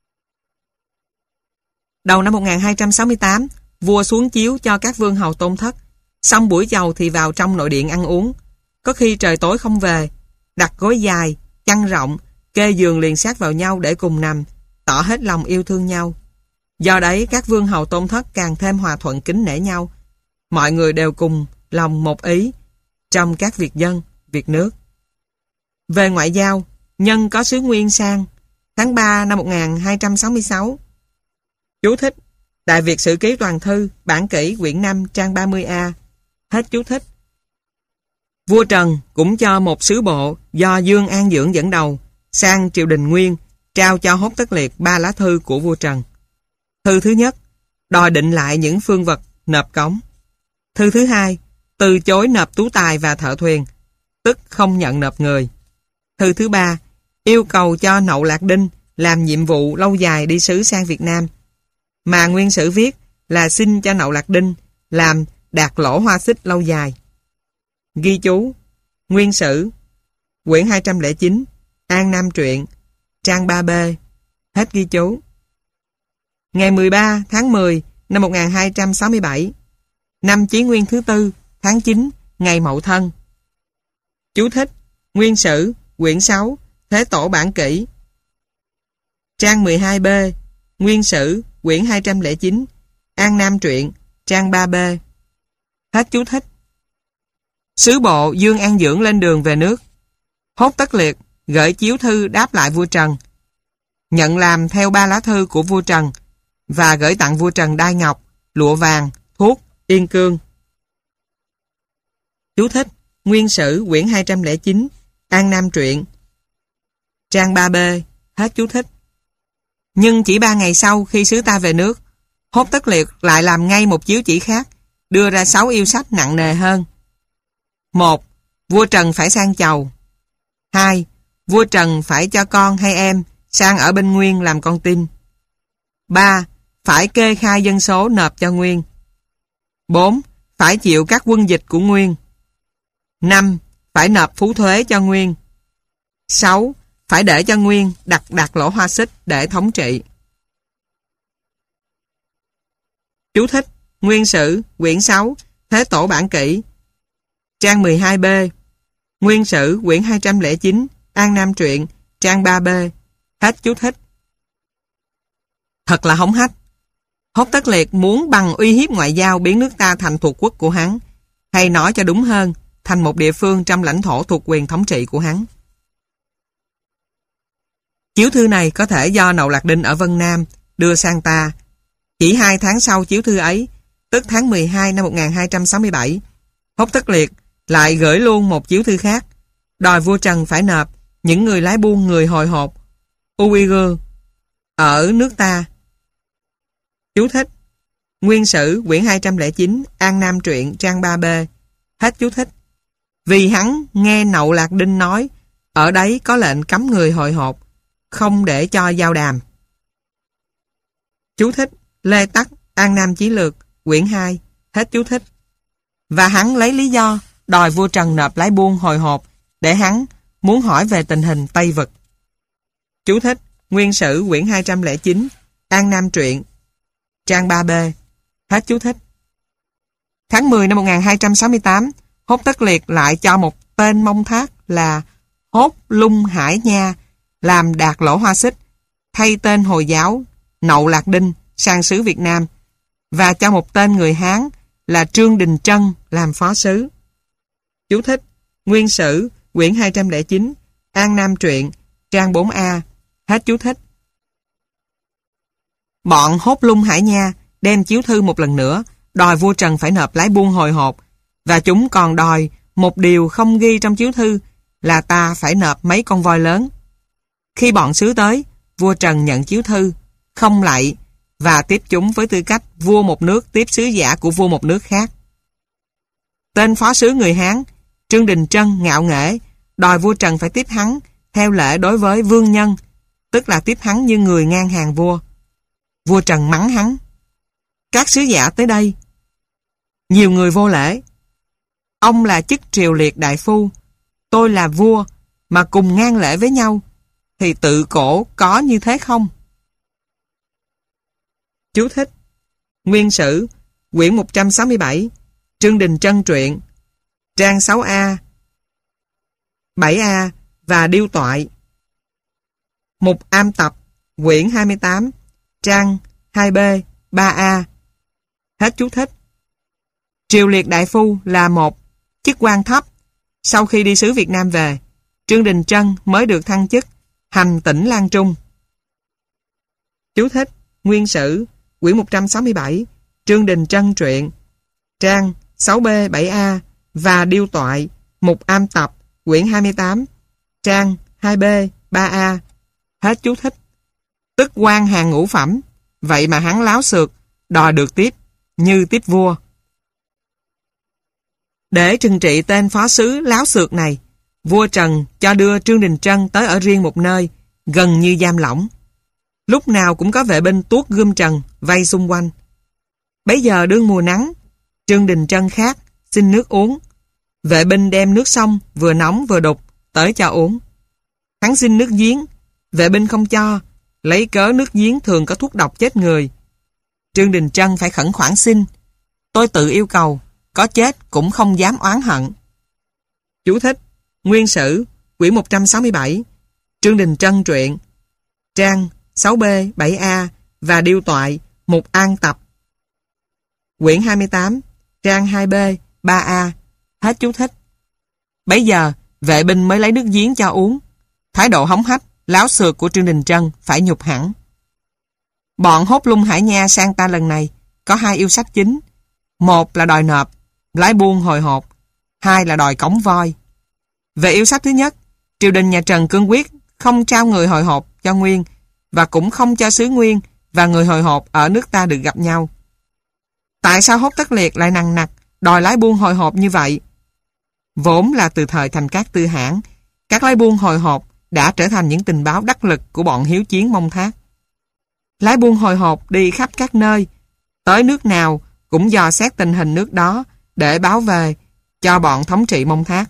Đầu năm một nghìn hai trăm sáu mươi tám, vua xuống chiếu cho các vương hầu tôn thất, xong buổi chầu thì vào trong nội điện ăn uống. Có khi trời tối không về, đặt gối dài, chăn rộng, kê giường liền sát vào nhau để cùng nằm, tỏ hết lòng yêu thương nhau. Do đấy các vương hầu tôn thất càng thêm hòa thuận kính nể nhau. Mọi người đều cùng lòng một ý trong các việc dân, việc nước. Về ngoại giao, nhân có sứ Nguyên sang tháng ba năm một nghìn hai trăm sáu mươi sáu. Chú thích: Đại Việt Sử Ký Toàn Thư, bản kỷ, quyển năm, trang ba mươi A. Hết chú thích. Vua Trần cũng cho một sứ bộ do Dương An Dưỡng dẫn đầu sang triều đình Nguyên, trao cho Hốt Tất Liệt ba lá thư của vua Trần. Thư thứ nhất, đòi định lại những phương vật nộp cống. Thư thứ hai, từ chối nộp tú tài và thợ thuyền, tức không nhận nộp người. Thư thứ ba, yêu cầu cho Nậu Lạc Đinh làm nhiệm vụ lâu dài đi sứ sang Việt Nam, mà Nguyên Sử viết là xin cho Nậu Lạc Đinh làm đạt lỗ hoa xích lâu dài. Ghi chú: Nguyên Sử, quyển hai trăm lẻ chín, An Nam Truyện, trang ba B. Hết ghi chú. Ngày mười ba tháng mười năm một nghìn hai trăm sáu mươi bảy, năm Chí Nguyên thứ tư, tháng chín, ngày Mậu Thân. Chú thích: Nguyên Sử, quyển sáu, Thế Tổ bản kỷ, trang mười hai B. Nguyên Sử, quyển hai trăm lẻ chín, An Nam Truyện, trang ba B. Hết chú thích. Sứ bộ Dương An Dưỡng lên đường về nước. Hốt Tất Liệt gửi chiếu thư đáp lại vua Trần, nhận làm theo ba lá thư của vua Trần và gửi tặng vua Trần đai ngọc, lụa vàng, thuốc, yên cương. Chú thích: Nguyên Sử, quyển hai trăm lẻ chín, An Nam Truyện, trang ba B. Hết chú thích. Nhưng chỉ ba ngày sau khi sứ ta về nước, Hốt Tất Liệt lại làm ngay một chiếu chỉ khác, đưa ra sáu yêu sách nặng nề hơn. Một, vua Trần phải sang chầu. Hai, vua Trần phải cho con hay em sang ở bên Nguyên làm con tin. Ba, phải kê khai dân số nộp cho Nguyên. Bốn, phải chịu các quân dịch của Nguyên. Năm, phải nộp phú thuế cho Nguyên. Sáu, phải để cho Nguyên đặt đặt lỗ hoa xích để thống trị. Chú thích: Nguyên Sử, quyển sáu, Thế Tổ bản kỷ, trang mười hai B. Nguyên Sử, quyển hai trăm lẻ chín, An Nam Truyện, trang ba B. Hết chú thích. Thật là hống hách. Hốt Tất Liệt muốn bằng uy hiếp ngoại giao biến nước ta thành thuộc quốc của hắn, hay nói cho đúng hơn, thành một địa phương trong lãnh thổ thuộc quyền thống trị của hắn. Chiếu thư này có thể do Nậu Lạc Đinh ở Vân Nam đưa sang ta. Chỉ hai tháng sau chiếu thư ấy, tức tháng mười hai năm một nghìn hai trăm sáu mươi bảy, Hốt Tất Liệt lại gửi luôn một chiếu thư khác, đòi vua Trần phải nộp những người lái buôn người hồi hộp Uyghur ở nước ta. Chú thích: Nguyên Sử quyển hai trăm lẻ chín, An Nam truyện trang ba B. Hết chú thích. Vì hắn nghe Nậu Lạc Đinh nói ở đấy có lệnh cấm người hồi hộp, không để cho giao đàm. Chú thích: Lê Tắc, An Nam Chí Lược quyển hai. Hết chú thích. Và hắn lấy lý do đòi vua Trần nộp lái buôn hồi hộp để hắn muốn hỏi về tình hình Tây Vực. Chú thích: Nguyên Sử quyển hai trăm lẻ chín, An Nam truyện trang ba B. Hết chú thích. Tháng mười năm một nghìn hai trăm sáu mươi tám, Hốt Tất Liệt lại cho một tên Mông Thác là Hốt Lung Hải Nha làm đạt lỗ hoa xích, thay tên Hồi giáo Nậu Lạc Đinh sang sứ Việt Nam, và cho một tên người Hán là Trương Đình Trân làm phó sứ. Chú thích: Nguyên Sử quyển hai trăm lẻ chín, An Nam truyện trang bốn A. Hết chú thích. Bọn Hốt Lung Hải Nha đem chiếu thư một lần nữa, đòi vua Trần phải nộp lái buôn hồi hộp, và chúng còn đòi một điều không ghi trong chiếu thư là ta phải nộp mấy con voi lớn. Khi bọn sứ tới, vua Trần nhận chiếu thư, không lạy, và tiếp chúng với tư cách vua một nước tiếp sứ giả của vua một nước khác. Tên phó sứ người Hán, Trương Đình Trân ngạo nghễ, đòi vua Trần phải tiếp hắn theo lễ đối với vương nhân, tức là tiếp hắn như người ngang hàng vua. Vua Trần mắng hắn: Các sứ giả tới đây, nhiều người vô lễ. Ông là chức triều liệt đại phu, tôi là vua, mà cùng ngang lễ với nhau, thì tự cổ có như thế không? Chú thích: Nguyên Sử quyển một trăm sáu mươi bảy, Trương Đình Trân truyện trang sáu A, bảy A và Điêu Toại. Mục Am Tập quyển hai mươi tám, trang hai B, ba A. Hết chú thích. Triều liệt đại phu là một chức quan thấp. Sau khi đi sứ Việt Nam về, Trương Đình Trân mới được thăng chức hành tỉnh Lan Trung. Chú thích: Nguyên Sử quyển một trăm sáu mươi bảy, Trương Đình Trân truyện trang sáu B, bảy A và Điêu Toại. Mục Am Tập quyển hai mươi tám, trang hai B, ba A. Hết chú thích. Tức quan hàng ngũ phẩm, vậy mà hắn láo xược, đòi được tiếp như tiếp vua. Để trừng trị tên phó sứ láo xược này, vua Trần cho đưa Trương Đình Trân tới ở riêng một nơi, gần như giam lỏng. Lúc nào cũng có vệ binh tuốt gươm trần vây xung quanh. Bấy giờ đương mùa nắng, Trương Đình Trân khát, xin nước uống. Vệ binh đem nước sông vừa nóng vừa đục tới cho uống. Hắn xin nước giếng, vệ binh không cho, lấy cớ nước giếng thường có thuốc độc chết người. Trương Đình Trân phải khẩn khoản xin: Tôi tự yêu cầu, có chết cũng không dám oán hận. Chú thích: Nguyên Sử quyển một trăm sáu mươi bảy, Trương Đình Trân truyện trang sáu B, bảy A và Điêu Toại. Mục An Tập quyển hai mươi tám, trang hai B, ba A. Hết chú thích. Bấy giờ vệ binh mới lấy nước giếng cho uống. Thái độ hống hách, láo xược của Trương Đình Trân phải nhục hẳn. Bọn Hốt Lung Hải Nha sang ta lần này có hai yêu sách chính. Một là đòi nộp lái buôn hồi hộp, hai là đòi cống voi. Về yêu sách thứ nhất, triều đình nhà Trần cương quyết không trao người hồi hộp cho Nguyên, và cũng không cho xứ Nguyên và người hồi hộp ở nước ta được gặp nhau. Tại sao Hốt Tất Liệt lại nằng nặc đòi lái buôn hồi hộp như vậy? Vốn là từ thời Thành Cát Tư Hãn, các lái buôn hồi hộp đã trở thành những tình báo đắc lực của bọn hiếu chiến Mông Thác. Lái buôn hồi hộp đi khắp các nơi, tới nước nào cũng dò xét tình hình nước đó để báo về cho bọn thống trị Mông Thác.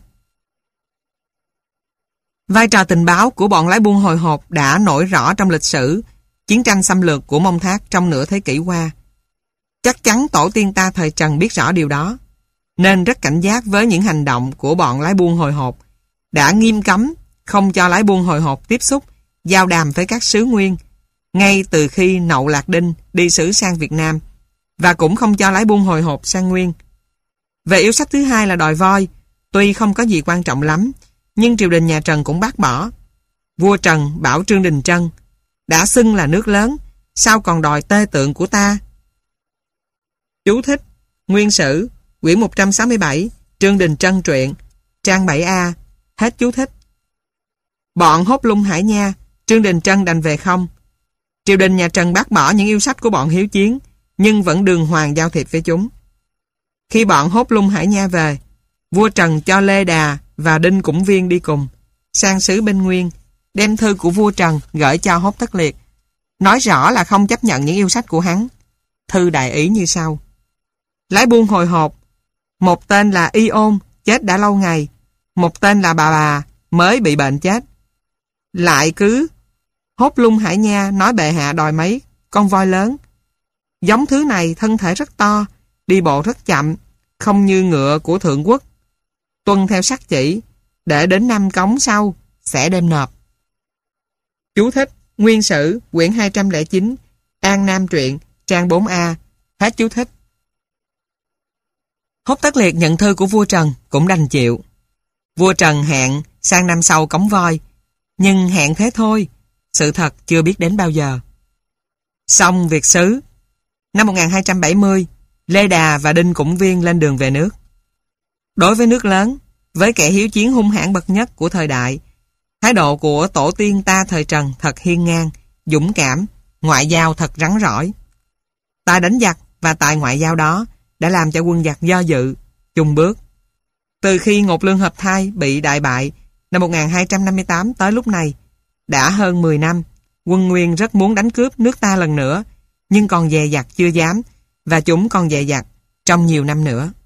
Vai trò tình báo của bọn lái buôn hồi hộp đã nổi rõ trong lịch sử chiến tranh xâm lược của Mông Thác trong nửa thế kỷ qua. Chắc chắn tổ tiên ta thời Trần biết rõ điều đó, nên rất cảnh giác với những hành động của bọn lái buôn hồi hộp, đã nghiêm cấm không cho lái buôn hồi hộp tiếp xúc, giao đàm với các sứ Nguyên, ngay từ khi Nậu Lạc Đinh đi sứ sang Việt Nam, và cũng không cho lái buôn hồi hộp sang Nguyên. Về yêu sách thứ hai là đòi voi, tuy không có gì quan trọng lắm, nhưng triều đình nhà Trần cũng bác bỏ. Vua Trần bảo Trương Đình Trân: đã xưng là nước lớn, sao còn đòi tê tượng của ta? Chú thích: Nguyên Sử, quyển một trăm sáu mươi bảy, Trương Đình Trân truyện, trang bảy A. Hết chú thích. Bọn Hốt Lung Hải Nha, Trương Đình Trân đành về không. Triều đình nhà Trần bác bỏ những yêu sách của bọn hiếu chiến, nhưng vẫn đường hoàng giao thiệp với chúng. Khi bọn Hốt Lung Hải Nha về, vua Trần cho Lê Đà và Đinh Cũng Viên đi cùng, sang xứ bên Nguyên, đem thư của vua Trần gửi cho Hốt Tất Liệt, nói rõ là không chấp nhận những yêu sách của hắn. Thư đại ý như sau: Lái buôn hồi hộp, một tên là Y Ôn, chết đã lâu ngày, một tên là bà bà, mới bị bệnh chết. Lại cứ Hốt Lung Hải Nha nói bệ hạ đòi mấy con voi lớn. Giống thứ này thân thể rất to, đi bộ rất chậm, không như ngựa của thượng quốc. Tuân theo sắc chỉ, để đến năm cống sau, sẽ đem nộp. Chú thích: Nguyên Sử, quyển hai trăm lẻ chín, An Nam truyện, trang bốn A. Hết chú thích. Hốt Tất Liệt nhận thư của vua Trần cũng đành chịu. Vua Trần hẹn sang năm sau cống voi, nhưng hẹn thế thôi, sự thật chưa biết đến bao giờ. Xong việc xứ. Năm một nghìn hai trăm bảy mươi, Lê Đà và Đinh Cũng Viên lên đường về nước. Đối với nước lớn, với kẻ hiếu chiến hung hãn bậc nhất của thời đại, thái độ của tổ tiên ta thời Trần thật hiên ngang, dũng cảm, ngoại giao thật rắn rỏi. Tài đánh giặc và tài ngoại giao đó đã làm cho quân giặc do dự, chùn bước. Từ khi Ngột Lương Hợp Thai bị đại bại năm một nghìn hai trăm năm mươi tám tới lúc này, đã hơn mười năm, quân Nguyên rất muốn đánh cướp nước ta lần nữa, nhưng còn dè dặt chưa dám, và chúng còn dè dặt trong nhiều năm nữa.